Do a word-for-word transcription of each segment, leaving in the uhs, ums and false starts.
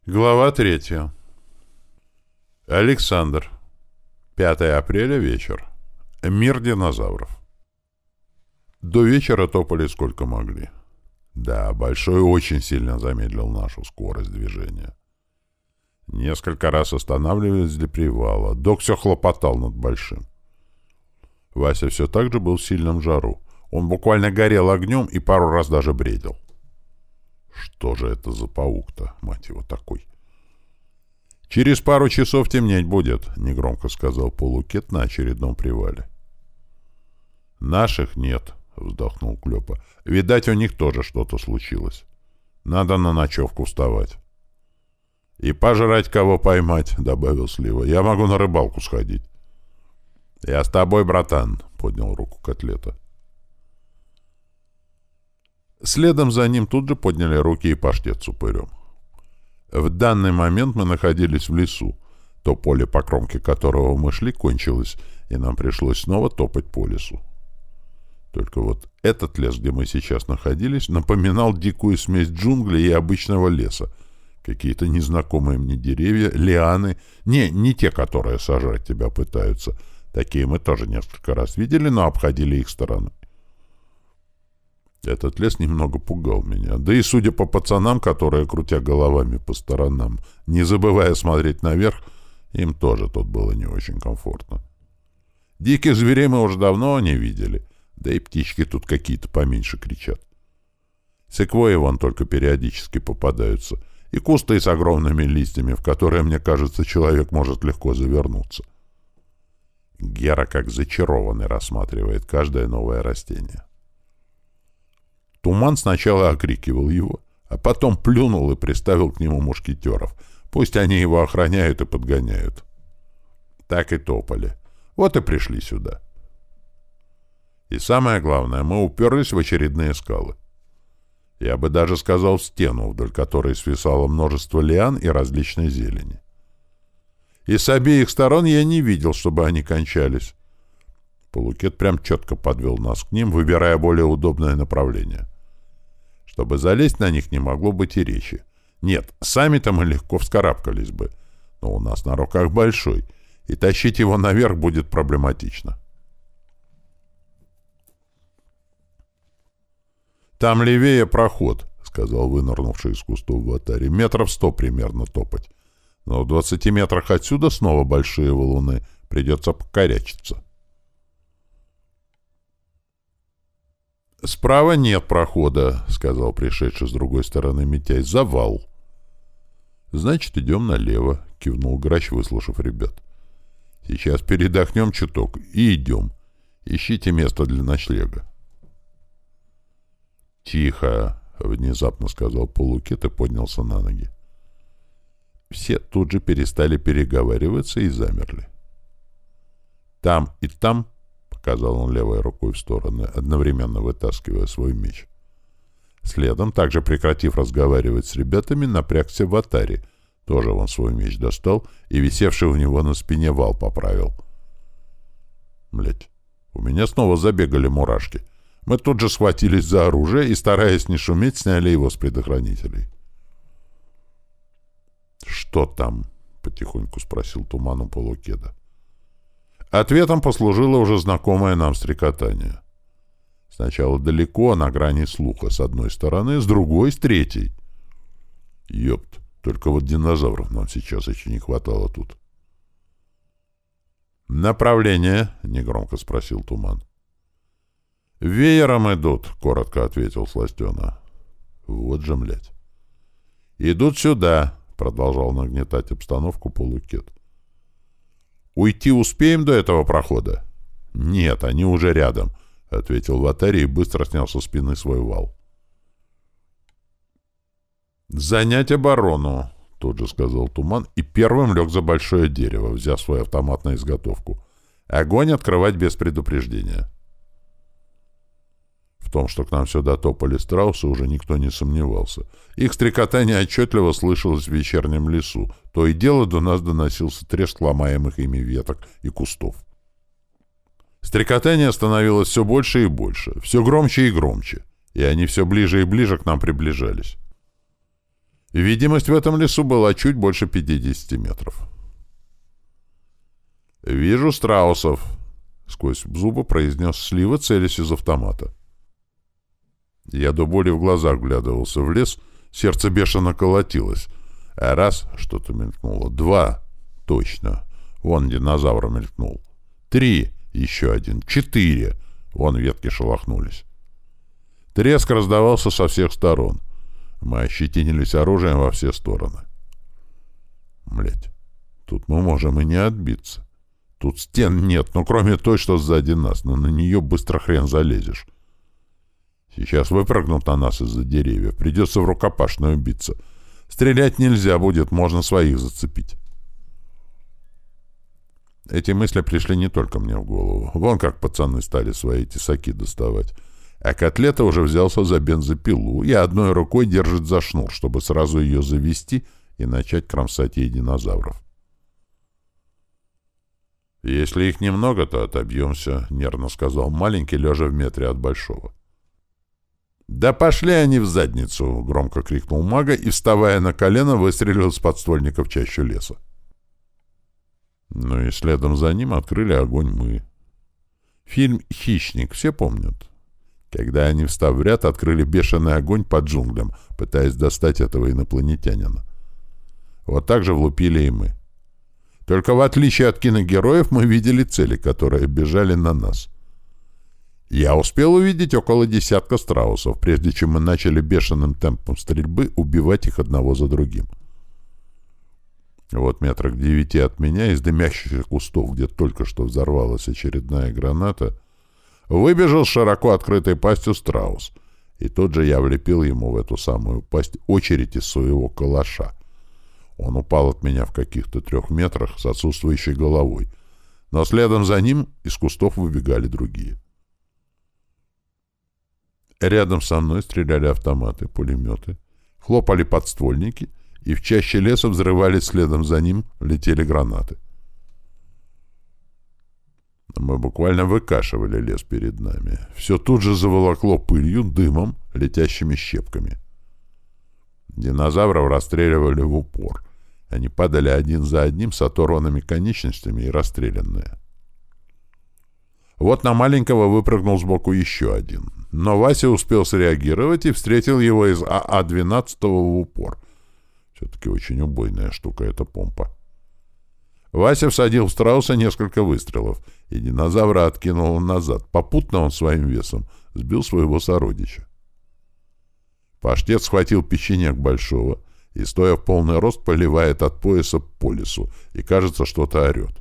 Глава третья. Александр. пятое апреля, вечер. Мир динозавров. До вечера топали сколько могли. Да, Большой очень сильно замедлил нашу скорость движения. Несколько раз останавливались для привала. Док все хлопотал над Большим. Вася все так же был в сильном жару. Он буквально горел огнем и пару раз даже бредил. Что же это за паук-то, мать его, такой? «Через пару часов темнеть будет», — негромко сказал Полукет на очередном привале. «Наших нет», — вздохнул Клёпа. «Видать, у них тоже что-то случилось. Надо на ночевку вставать». «И пожрать кого поймать», — добавил Слива. «Я могу на рыбалку сходить». «Я с тобой, братан», — поднял руку Котлета. Следом за ним тут же подняли руки и Паштет с Упырем. В данный момент мы находились в лесу. То поле, по кромке которого мы шли, кончилось, и нам пришлось снова топать по лесу. Только вот этот лес, где мы сейчас находились, напоминал дикую смесь джунглей и обычного леса. Какие-то незнакомые мне деревья, лианы. Не, не те, которые сожрать тебя пытаются. Такие мы тоже несколько раз видели, но обходили их стороной. Этот лес немного пугал меня. Да и судя по пацанам, которые, крутя головами по сторонам, не забывая смотреть наверх, им тоже тут было не очень комфортно. Диких зверей мы уже давно не видели, да и птички тут какие-то поменьше кричат. Секвои вон только периодически попадаются, и кусты с огромными листьями, в которые, мне кажется, человек может легко завернуться. Гера как зачарованный рассматривает каждое новое растение. Туман сначала окрикивал его, а потом плюнул и приставил к нему мушкетеров. Пусть они его охраняют и подгоняют. Так и топали. Вот и пришли сюда. И самое главное, мы уперлись в очередные скалы. Я бы даже сказал в стену, вдоль которой свисало множество лиан и различной зелени. И с обеих сторон я не видел, чтобы они кончались. Полукет прям четко подвел нас к ним, выбирая более удобное направление. Чтобы залезть на них не могло быть и речи. Нет, сами-то мы легко вскарабкались бы, но у нас на руках Большой, и тащить его наверх будет проблематично. «Там левее проход», — сказал вынырнувший из кустов Ватари. «Метров сто примерно топать. Но в двадцати метрах отсюда снова большие валуны. Придется покорячиться». «Справа нет прохода», — сказал пришедший с другой стороны Митяй. «Завал». «Значит, идем налево», — кивнул Грач, выслушав ребят. «Сейчас передохнем чуток и идем. Ищите место для ночлега». «Тихо», — внезапно сказал Полукет и поднялся на ноги. Все тут же перестали переговариваться и замерли. «Там и там», — показал он левой рукой в стороны, одновременно вытаскивая свой меч. Следом, также прекратив разговаривать с ребятами, напрягся в Ватари. Тоже он свой меч достал и висевший у него на спине вал поправил. Блять, у меня снова забегали мурашки. Мы тут же схватились за оружие и, стараясь не шуметь, сняли его с предохранителей. «Что там?» — потихоньку спросил Туман у Полукеда. Ответом послужило уже знакомое нам стрекотание. Сначала далеко, на грани слуха, с одной стороны, с другой — с третьей. Ёпт, только вот динозавров нам сейчас еще не хватало тут. «Направление?» — негромко спросил Туман. «Веером идут», — коротко ответил Сластена. «Вот же, млядь». «Идут сюда», — продолжал нагнетать обстановку Полукет. «Уйти успеем до этого прохода?» «Нет, они уже рядом», — ответил Ватари и быстро снял со спины свой вал. «Занять оборону», — тут же сказал Туман, и первым лег за большое дерево, взяв свой автомат на изготовку. «Огонь открывать без предупреждения». В том, что к нам сюда топали страусы, уже никто не сомневался. Их стрекотание отчетливо слышалось в вечернем лесу. То и дело до нас доносился треск ломаемых ими веток и кустов. Стрекотание становилось все больше и больше, все громче и громче, и они все ближе и ближе к нам приближались. Видимость в этом лесу была чуть больше пятидесяти метров. «Вижу страусов», — сквозь зубы произнес Слива, целясь из автомата. Я до боли в глазах вглядывался в лес, сердце бешено колотилось. А раз — что-то мелькнуло. Два — точно. Вон динозавр мелькнул. Три — еще один. Четыре — вон ветки шелохнулись. Треск раздавался со всех сторон. Мы ощетинились оружием во все стороны. Блять, тут мы можем и не отбиться. Тут стен нет, ну кроме той, что сзади нас, но на нее быстро хрен залезешь. Сейчас выпрыгнут на нас из-за деревьев, придется в рукопашную биться. Стрелять нельзя будет, можно своих зацепить. Эти мысли пришли не только мне в голову. Вон как пацаны стали свои тесаки доставать. А Котлета уже взялся за бензопилу и одной рукой держит за шнур, чтобы сразу ее завести и начать кромсать ей динозавров. «Если их немного, то отобьемся», — нервно сказал маленький, лежа в метре от большого. «Да пошли они в задницу!» — громко крикнул мага и, вставая на колено, выстрелил с подствольника в чащу леса. Ну и следом за ним открыли огонь мы. Фильм «Хищник» все помнят? Когда они, встав в ряд, открыли бешеный огонь под джунглям, пытаясь достать этого инопланетянина. Вот так же влупили и мы. Только в отличие от киногероев мы видели цели, которые бежали на нас. Я успел увидеть около десятка страусов, прежде чем мы начали бешеным темпом стрельбы убивать их одного за другим. Вот метрах в девяти от меня из дымящихся кустов, где только что взорвалась очередная граната, выбежал с широко открытой пастью страус, и тут же я влепил ему в эту самую пасть очередь из своего калаша. Он упал от меня в каких-то трех метрах с отсутствующей головой, но следом за ним из кустов выбегали другие. Рядом со мной стреляли автоматы, пулеметы, хлопали подствольники, и в чаще леса взрывались следом за ним, летели гранаты. Мы буквально выкашивали лес перед нами. Все тут же заволокло пылью, дымом, летящими щепками. Динозавров расстреливали в упор. Они падали один за одним с оторванными конечностями и расстрелянные. Вот на маленького выпрыгнул сбоку еще один. Но Вася успел среагировать и встретил его из А А двенадцать в упор. Все-таки очень убойная штука эта помпа. Вася всадил в страуса несколько выстрелов, и динозавра откинул назад. Попутно он своим весом сбил своего сородича. Паштет схватил печенек большого и, стоя в полный рост, поливает от пояса по лесу и, кажется, что-то орет.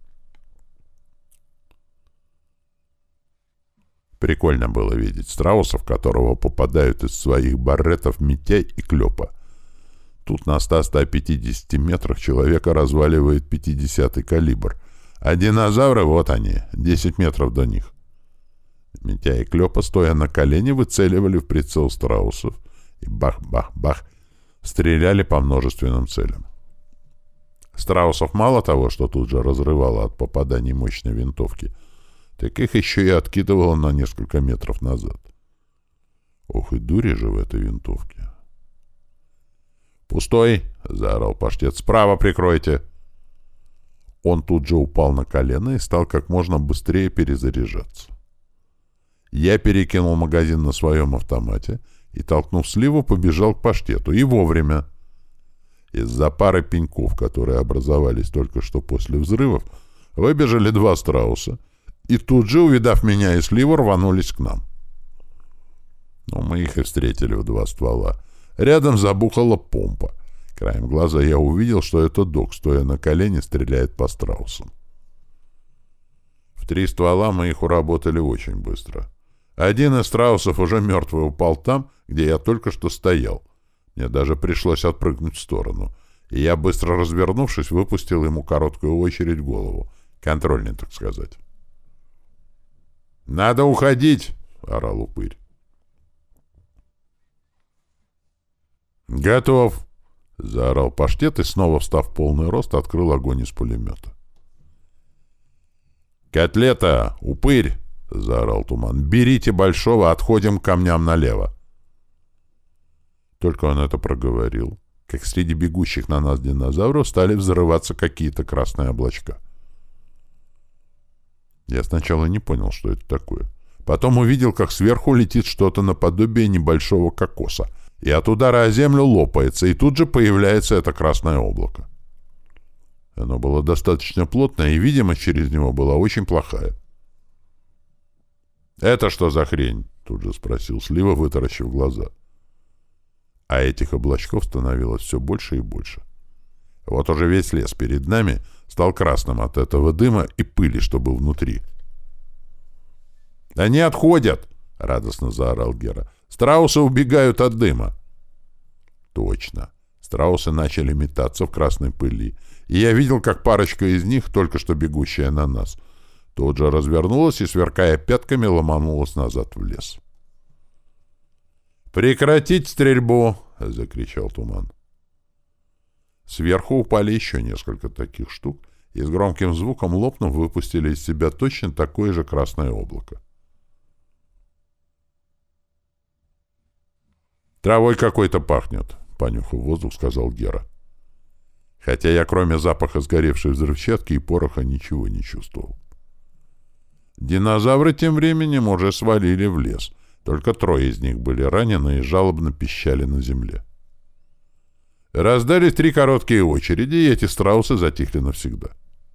Прикольно было видеть страуса, в которого попадают из своих барретов Митяй и Клёпа. Тут на ста-ста пятидесяти метрах человека разваливает пятидесятый калибр, а динозавры, вот они, десять метров до них. Митяй и Клёпа, стоя на колене, выцеливали в прицел страусов и бах-бах-бах стреляли по множественным целям. Страусов мало того, что тут же разрывало от попаданий мощной винтовки, так их еще и откидывало на несколько метров назад. Ох и дури же в этой винтовке. «Пустой!» — заорал Паштет. «Справа прикройте!» Он тут же упал на колено и стал как можно быстрее перезаряжаться. Я перекинул магазин на своем автомате и, толкнув Сливу, побежал к Паштету. И вовремя. Из-за пары пеньков, которые образовались только что после взрывов, выбежали два страуса и тут же, увидав меня и Сливу, рванулись к нам. Но мы их и встретили в два ствола. Рядом забухала помпа. Краем глаза я увидел, что это док, стоя на колене, стреляет по страусам. В три ствола мы их уработали очень быстро. Один из страусов уже мертвый упал там, где я только что стоял. Мне даже пришлось отпрыгнуть в сторону. И я, быстро развернувшись, выпустил ему короткую очередь в голову. Контрольный, так сказать. «Надо уходить!» — орал упырь. «Готов!» — заорал Паштет и, снова встав в полный рост, открыл огонь из пулемета. «Котлета! Упырь!» — заорал Туман. «Берите большого, отходим к камням налево!» Только он это проговорил, как среди бегущих на нас динозавров стали взрываться какие-то красные облачка. Я сначала не понял, что это такое. Потом увидел, как сверху летит что-то наподобие небольшого кокоса, и от удара о землю лопается, и тут же появляется это красное облако. Оно было достаточно плотное, и видимость через него была очень плохая. «Это что за хрень?» — тут же спросил Слива, вытаращив глаза. А этих облачков становилось все больше и больше. Вот уже весь лес перед нами стал красным от этого дыма и пыли, что был внутри. «Они отходят!» — радостно заорал Гера. «Страусы убегают от дыма!» Точно. Страусы начали метаться в красной пыли, и я видел, как парочка из них, только что бегущая на нас, тут же развернулась и, сверкая пятками, ломанулась назад в лес. «Прекратить стрельбу!» — закричал Туман. Сверху упали еще несколько таких штук, и с громким звуком лопнув выпустили из себя точно такое же красное облако. «Травой какой-то пахнет», — понюхав воздух, сказал Гера. Хотя я, кроме запаха сгоревшей взрывчатки и пороха, ничего не чувствовал. Динозавры тем временем уже свалили в лес. Только трое из них были ранены и жалобно пищали на земле. Раздались три короткие очереди, и эти страусы затихли навсегда.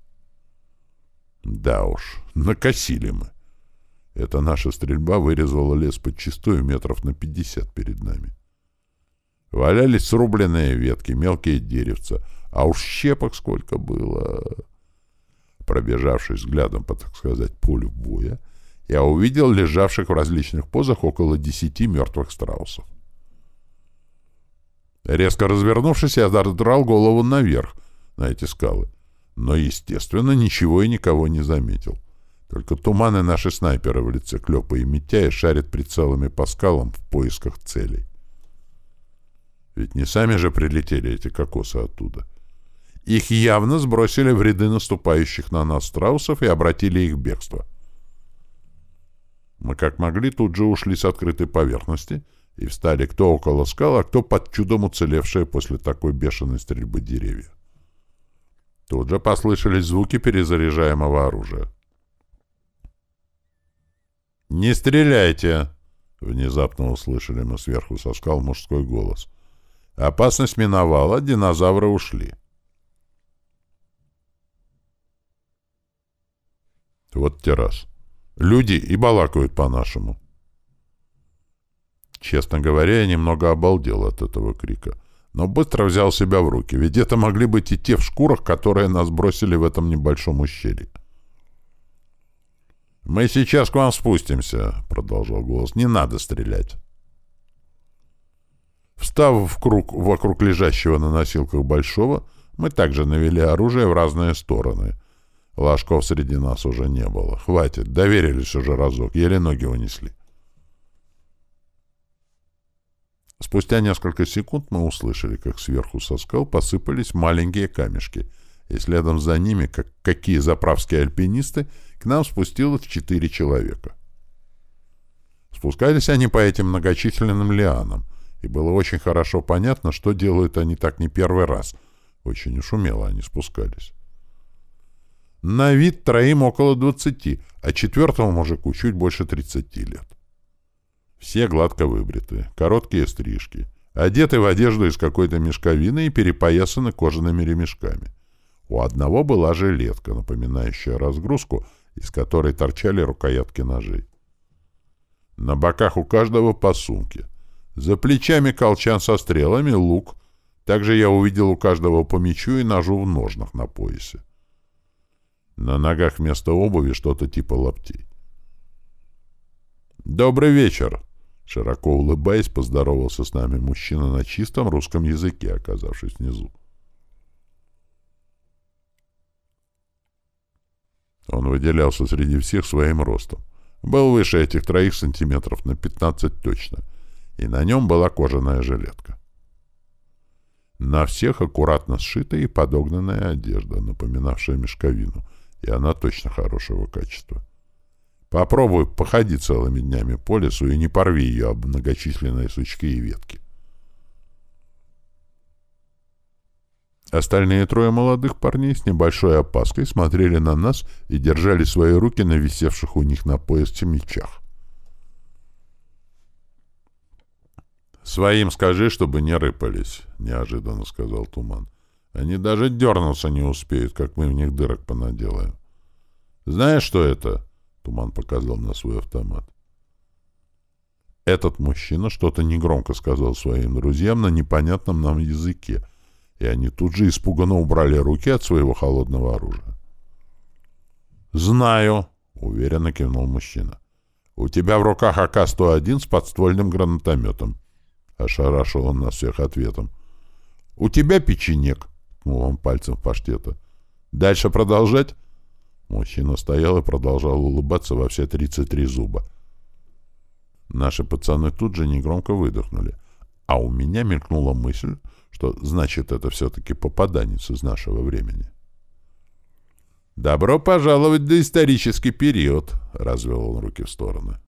Да уж, накосили мы. Эта наша стрельба вырезала лес подчистую метров на пятьдесят перед нами. Валялись срубленные ветки, мелкие деревца, а уж щепок сколько было. Пробежавшись взглядом по, так сказать, полю боя, я увидел лежавших в различных позах около десяти мертвых страусов. Резко развернувшись, я задрал голову наверх, на эти скалы, но, естественно, ничего и никого не заметил. Только Туман и наши снайперы в лице Клёпа и Митяя шарят прицелами по скалам в поисках целей. Ведь не сами же прилетели эти кокосы оттуда. Их явно сбросили в ряды наступающих на нас страусов и обратили их в бегство. Мы как могли тут же ушли с открытой поверхности и встали кто около скал, а кто под чудом уцелевшие после такой бешеной стрельбы деревья. Тут же послышались звуки перезаряжаемого оружия. «Не стреляйте!» — внезапно услышали мы сверху со скал мужской голос. Опасность миновала, динозавры ушли. Вот те раз. Люди и балакают по-нашему. Честно говоря, я немного обалдел от этого крика, но быстро взял себя в руки, ведь это могли быть и те в шкурах, которые нас бросили в этом небольшом ущелье. «Мы сейчас к вам спустимся», — продолжал голос. «Не надо стрелять». Встав в круг вокруг лежащего на носилках большого, мы также навели оружие в разные стороны. Ложков среди нас уже не было. Хватит, доверились уже разок, еле ноги унесли. Спустя несколько секунд мы услышали, как сверху со скал посыпались маленькие камешки, и следом за ними, как какие заправские альпинисты, к нам спустилось четыре человека. Спускались они по этим многочисленным лианам, и было очень хорошо понятно, что делают они так не первый раз. Очень уж умело они спускались. На вид троим около двадцати, а четвертому мужику чуть больше тридцати лет. Все гладко выбриты, короткие стрижки, одеты в одежду из какой-то мешковины и перепоясаны кожаными ремешками. У одного была жилетка, напоминающая разгрузку, из которой торчали рукоятки ножей. На боках у каждого по сумке. За плечами колчан со стрелами, лук. Также я увидел у каждого по мечу и ножу в ножнах на поясе. На ногах вместо обуви что-то типа лаптей. «Добрый вечер!» Широко улыбаясь, поздоровался с нами мужчина на чистом русском языке, оказавшись внизу. Он выделялся среди всех своим ростом. Был выше этих троих сантиметров на пятнадцать точно, и на нем была кожаная жилетка. На всех аккуратно сшитая и подогнанная одежда, напоминавшая мешковину, и она точно хорошего качества. Попробуй походи целыми днями по лесу и не порви ее об многочисленные сучки и ветки. Остальные трое молодых парней с небольшой опаской смотрели на нас и держали свои руки на висевших у них на поясе мечах. «Своим скажи, чтобы не рыпались», — неожиданно сказал Туман. «Они даже дернуться не успеют, как мы в них дырок понаделаем». «Знаешь, что это?» — Туман показал на свой автомат. Этот мужчина что-то негромко сказал своим друзьям на непонятном нам языке, и они тут же испуганно убрали руки от своего холодного оружия. «Знаю», — уверенно кивнул мужчина. «У тебя в руках А К сто один с подствольным гранатометом». Ошарашил он нас всех ответом. «У тебя печенек», — ткнул он пальцем в паштета. «Дальше продолжать?» Мужчина стоял и продолжал улыбаться во все тридцать три зуба. Наши пацаны тут же негромко выдохнули, а у меня мелькнула мысль, что значит это все-таки попаданец из нашего времени. «Добро пожаловать в доисторический период», — развел он руки в стороны.